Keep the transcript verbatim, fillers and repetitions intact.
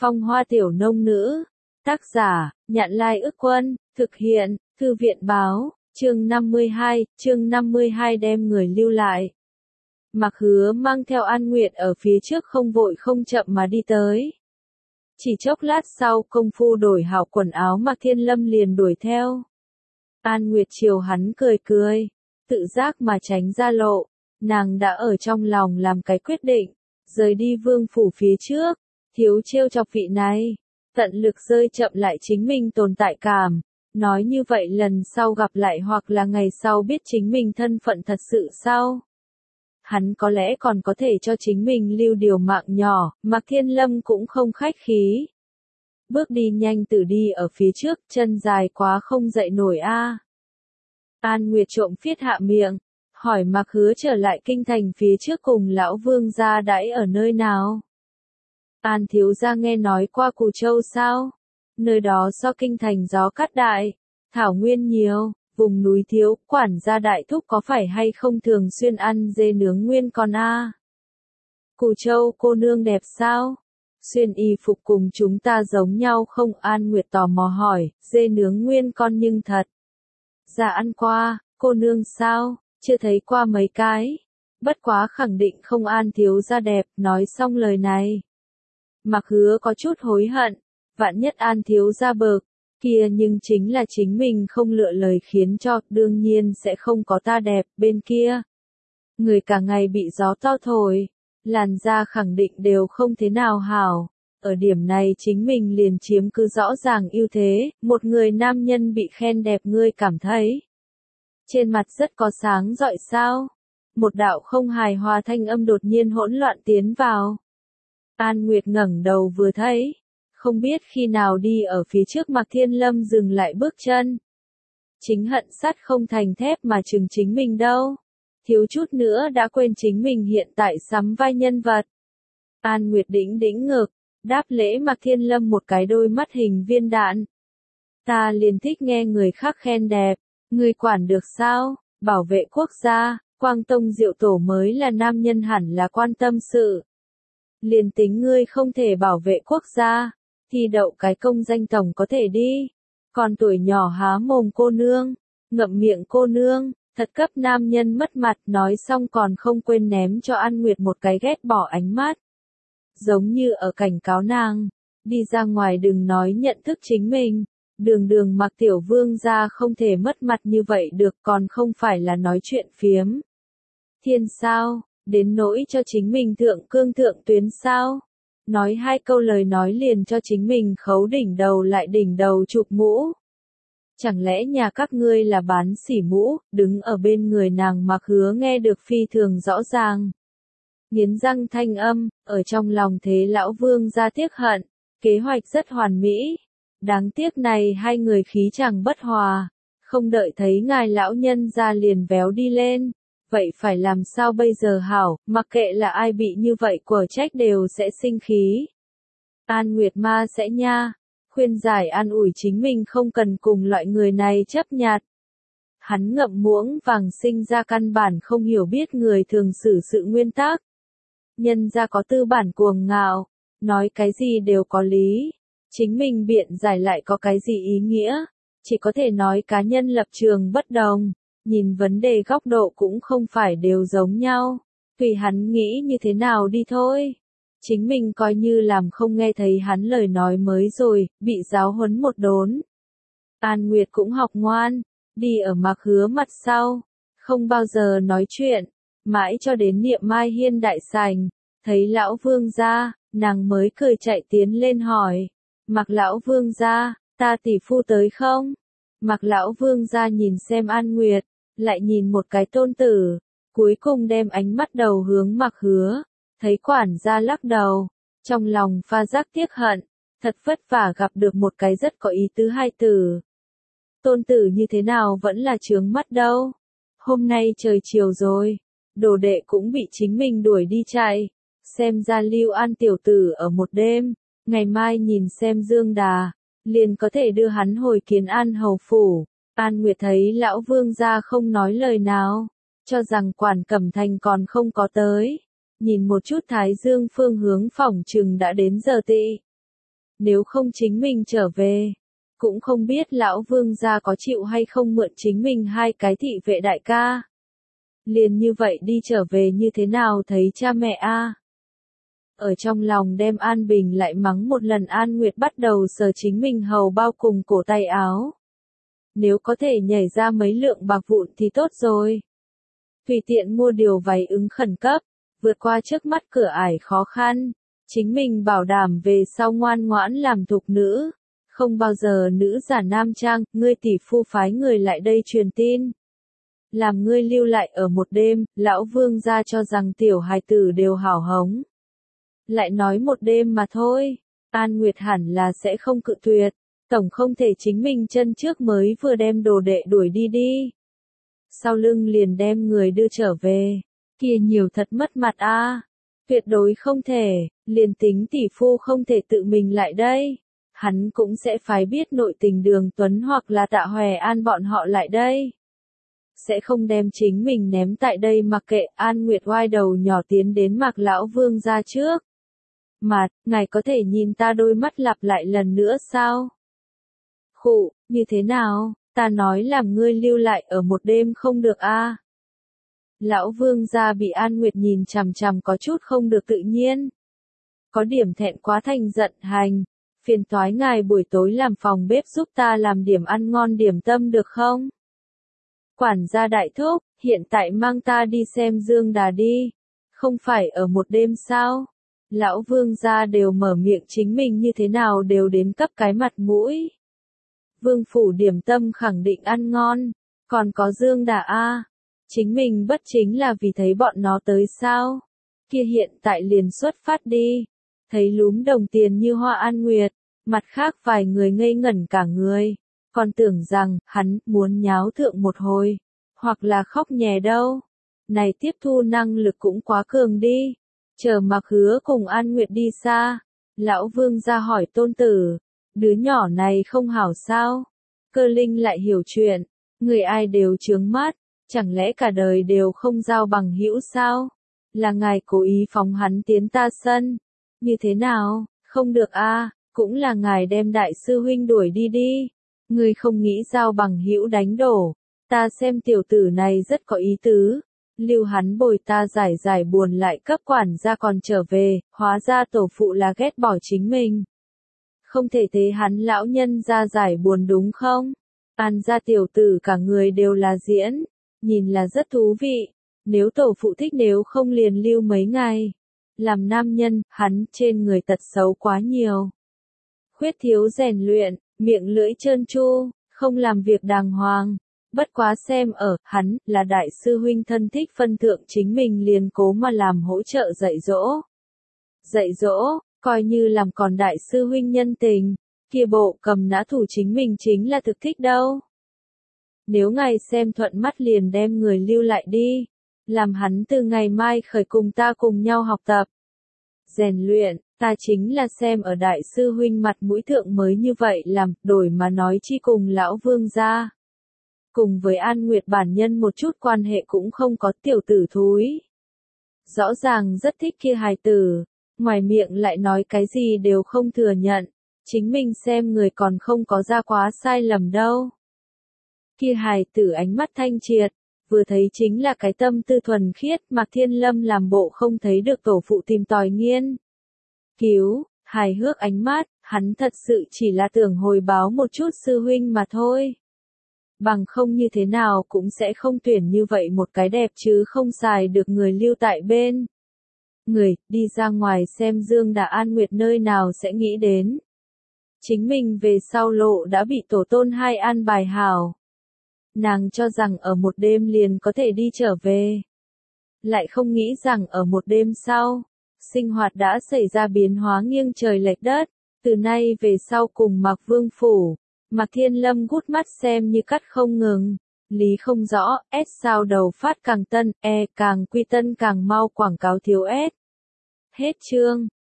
Phong hoa tiểu nông nữ. Tác giả, Nhạn Lai Ức Quân, thực hiện, Thư viện Báo, chương năm mươi hai, chương năm mươi hai đem người lưu lại. Mạc Hứa mang theo An Nguyệt ở phía trước không vội không chậm mà đi tới. Chỉ chốc lát sau công phu đổi hảo quần áo Mạc Thiên Lâm liền đuổi theo. An Nguyệt chiều hắn cười cười, tự giác mà tránh ra lộ, nàng đã ở trong lòng làm cái quyết định, rời đi vương phủ phía trước, thiếu trêu chọc vị này, tận lực rơi chậm lại chính mình tồn tại cảm, nói như vậy lần sau gặp lại hoặc là ngày sau biết chính mình thân phận thật sự sau. Hắn có lẽ còn có thể cho chính mình lưu điều mạng nhỏ, Mạc Thiên Lâm cũng không khách khí. Bước đi nhanh từ đi ở phía trước, chân dài quá không dậy nổi a. An Nguyệt trộm phiết hạ miệng, hỏi Mạc Hứa trở lại kinh thành phía trước cùng lão vương gia đãi ở nơi nào. An thiếu gia nghe nói qua Cù Châu sao? Nơi đó so kinh thành gió cát đại, thảo nguyên nhiều, vùng núi thiếu, quản gia đại thúc có phải hay không thường xuyên ăn dê nướng nguyên con a? Cù Châu cô nương đẹp sao? Xuyên y phục cùng chúng ta giống nhau không? An Nguyệt tò mò hỏi, dê nướng nguyên con nhưng thật. Dạ ăn qua, cô nương sao? Chưa thấy qua mấy cái. Bất quá khẳng định không An thiếu gia đẹp, nói xong lời này. Mạc Hứa có chút hối hận, vạn nhất An thiếu gia bực, kia nhưng chính là chính mình không lựa lời khiến cho, đương nhiên sẽ không có ta đẹp, bên kia. Người cả ngày bị gió to thổi, làn da khẳng định đều không thế nào hảo, ở điểm này chính mình liền chiếm cứ rõ ràng ưu thế, một người nam nhân bị khen đẹp ngươi cảm thấy. Trên mặt rất có sáng rọi sao, một đạo không hài hòa thanh âm đột nhiên hỗn loạn tiến vào. An Nguyệt ngẩng đầu vừa thấy, không biết khi nào đi ở phía trước Mạc Thiên Lâm dừng lại bước chân. Chính hận sắt không thành thép mà chừng chính mình đâu. Thiếu chút nữa đã quên chính mình hiện tại sắm vai nhân vật. An Nguyệt đĩnh đĩnh ngực, đáp lễ Mạc Thiên Lâm một cái đôi mắt hình viên đạn. Ta liền thích nghe người khác khen đẹp, ngươi quản được sao? Bảo vệ quốc gia, Quang Tông Diệu Tổ mới là nam nhân hẳn là quan tâm sự. Liền tính ngươi không thể bảo vệ quốc gia, thì đậu cái công danh tổng có thể đi. Còn tuổi nhỏ há mồm cô nương, ngậm miệng cô nương, thật cấp nam nhân mất mặt, nói xong còn không quên ném cho An Nguyệt một cái ghét bỏ ánh mắt. Giống như ở cảnh cáo nàng, đi ra ngoài đừng nói nhận thức chính mình, đường đường Mạc tiểu vương gia không thể mất mặt như vậy được, còn không phải là nói chuyện phiếm. Thiên sao? Đến nỗi cho chính mình thượng cương thượng tuyến sao? Nói hai câu lời nói liền cho chính mình khấu đỉnh đầu lại đỉnh đầu chụp mũ. Chẳng lẽ nhà các ngươi là bán xỉ mũ, đứng ở bên người nàng Mạc Hứa nghe được phi thường rõ ràng. Nghiến răng thanh âm, ở trong lòng thế lão vương ra tiếc hận, kế hoạch rất hoàn mỹ. Đáng tiếc này hai người khí chẳng bất hòa, không đợi thấy ngài lão nhân ra liền véo đi lên. Vậy phải làm sao bây giờ hảo, mặc kệ là ai bị như vậy quở trách đều sẽ sinh khí. An Nguyệt ma sẽ nha, khuyên giải an ủi chính mình không cần cùng loại người này chấp nhặt. Hắn ngậm muỗng vàng sinh ra căn bản không hiểu biết người thường xử sự nguyên tắc. Nhân ra có tư bản cuồng ngạo, nói cái gì đều có lý, chính mình biện giải lại có cái gì ý nghĩa, chỉ có thể nói cá nhân lập trường bất đồng. Nhìn vấn đề góc độ cũng không phải đều giống nhau, tùy hắn nghĩ như thế nào đi thôi. Chính mình coi như làm không nghe thấy hắn lời nói mới rồi, bị giáo huấn một đốn. An Nguyệt cũng học ngoan, đi ở Mạc Hứa mặt sau, không bao giờ nói chuyện, mãi cho đến Niệm Mai Hiên đại sảnh, thấy lão vương gia, nàng mới cười chạy tiến lên hỏi, Mạc lão vương gia, ta tỷ phu tới không? Mạc lão vương gia nhìn xem An Nguyệt, lại nhìn một cái tôn tử, cuối cùng đem ánh mắt đầu hướng Mạc Hứa, thấy quản gia lắc đầu, trong lòng pha giác tiếc hận, thật vất vả gặp được một cái rất có ý tứ hai tử. Tôn tử như thế nào vẫn là chướng mắt đâu. Hôm nay trời chiều rồi, đồ đệ cũng bị chính mình đuổi đi chạy, xem ra Lưu An tiểu tử ở một đêm, ngày mai nhìn xem Dương Đà, liền có thể đưa hắn hồi kiến An hầu phủ. An Nguyệt thấy lão vương gia không nói lời nào, cho rằng quản cẩm thành còn không có tới, nhìn một chút thái dương phương hướng phỏng chừng đã đến giờ tị. nếu không chính mình trở về. Cũng không biết lão vương gia có chịu hay không mượn chính mình hai cái thị vệ đại ca. Liền như vậy đi trở về như thế nào thấy cha mẹ a? Ở trong lòng đem An Bình lại mắng một lần, An Nguyệt bắt đầu sờ chính mình hầu bao cùng cổ tay áo. Nếu có thể nhảy ra mấy lượng bạc vụn thì tốt rồi. Tùy tiện mua điều váy ứng khẩn cấp, vượt qua trước mắt cửa ải khó khăn. Chính mình bảo đảm về sau ngoan ngoãn làm thục nữ. Không bao giờ nữ giả nam trang, ngươi tỷ phu phái người lại đây truyền tin. Làm ngươi lưu lại ở một đêm, lão vương gia cho rằng tiểu hài tử đều hảo hống. Lại nói một đêm mà thôi, An Nguyệt hẳn là sẽ không cự tuyệt, tổng không thể chính mình chân trước mới vừa đem đồ đệ đuổi đi đi. Sau lưng liền đem người đưa trở về, kia nhiều thật mất mặt a, à. Tuyệt đối không thể, liền tính tỷ phu không thể tự mình lại đây. Hắn cũng sẽ phái biết nội tình Đường Tuấn hoặc là Tạ Hòe An bọn họ lại đây. Sẽ không đem chính mình ném tại đây mặc kệ. An Nguyệt oai đầu nhỏ tiến đến Mạc lão vương ra trước. Mạt, ngài có thể nhìn ta đôi mắt lặp lại lần nữa sao? Khụ, như thế nào, ta nói làm ngươi lưu lại ở một đêm không được a? À? Lão vương gia bị An Nguyệt nhìn chằm chằm có chút không được tự nhiên. Có điểm thẹn quá thành giận, hành. Phiền toái ngài buổi tối làm phòng bếp giúp ta làm điểm ăn ngon điểm tâm được không? Quản gia đại thúc, hiện tại mang ta đi xem Dương Đà đi. Không phải ở một đêm sao? Lão vương gia đều mở miệng chính mình như thế nào đều đến cấp cái mặt mũi. Vương phủ điểm tâm khẳng định ăn ngon. Còn có Dương Đà a, chính mình bất chính là vì thấy bọn nó tới sao? Kia hiện tại liền xuất phát đi. Thấy lúm đồng tiền như hoa An Nguyệt, mặt khác vài người ngây ngẩn cả người, còn tưởng rằng hắn muốn nháo thượng một hồi, hoặc là khóc nhè đâu. Này tiếp thu năng lực cũng quá cường đi. Chờ Mặc Hứa cùng An Nguyệt đi xa, lão vương ra hỏi tôn tử, đứa nhỏ này không hảo sao? Cơ Linh lại hiểu chuyện, người ai đều chướng mắt, chẳng lẽ cả đời đều không giao bằng hữu sao? Là ngài cố ý phóng hắn tiến ta sân. Như thế nào, không được a, à, cũng là ngài đem đại sư huynh đuổi đi đi. Ngươi không nghĩ giao bằng hữu đánh đổ, ta xem tiểu tử này rất có ý tứ. Lưu hắn bồi ta giải giải buồn lại cấp quản gia còn trở về, hóa ra tổ phụ là ghét bỏ chính mình. Không thể thế hắn lão nhân ra giải buồn đúng không? An gia tiểu tử cả người đều là diễn, nhìn là rất thú vị. Nếu tổ phụ thích nếu không liền lưu mấy ngày. Làm nam nhân, hắn trên người tật xấu quá nhiều. Khuyết thiếu rèn luyện, miệng lưỡi trơn tru, không làm việc đàng hoàng. Bất quá xem ở, hắn, là đại sư huynh thân thích phân thượng chính mình liền cố mà làm hỗ trợ dạy dỗ. Dạy dỗ, coi như làm còn đại sư huynh nhân tình, kia bộ cầm nã thủ chính mình chính là thực thích đâu. Nếu ngài xem thuận mắt liền đem người lưu lại đi. Làm hắn từ ngày mai khởi cùng ta cùng nhau học tập. Rèn luyện, ta chính là xem ở đại sư huynh mặt mũi thượng mới như vậy làm, đổi mà nói chi cùng lão vương gia. Cùng với An Nguyệt bản nhân một chút quan hệ cũng không có, tiểu tử thúi. Rõ ràng rất thích kia hài tử, ngoài miệng lại nói cái gì đều không thừa nhận, chính mình xem người còn không có ra quá sai lầm đâu. Kia hài tử ánh mắt thanh triệt. Vừa thấy chính là cái tâm tư thuần khiết, Mạc Thiên Lâm làm bộ không thấy được tổ phụ tìm tòi nghiên. Cứu, hài hước ánh mắt, hắn thật sự chỉ là tưởng hồi báo một chút sư huynh mà thôi. Bằng không như thế nào cũng sẽ không tuyển như vậy một cái đẹp chứ không xài được người lưu tại bên. Người, đi ra ngoài xem Dương Đà An Nguyệt nơi nào sẽ nghĩ đến. Chính mình về sau lộ đã bị tổ tôn hai an bài hảo. Nàng cho rằng ở một đêm liền có thể đi trở về. Lại không nghĩ rằng ở một đêm sau, sinh hoạt đã xảy ra biến hóa nghiêng trời lệch đất. Từ nay về sau cùng Mạc Vương Phủ, Mạc Thiên Lâm gút mắt xem như cắt không ngừng. Lý không rõ, S sao đầu phát càng tân, E càng quy tân càng mau quảng cáo thiếu S. Hết chương.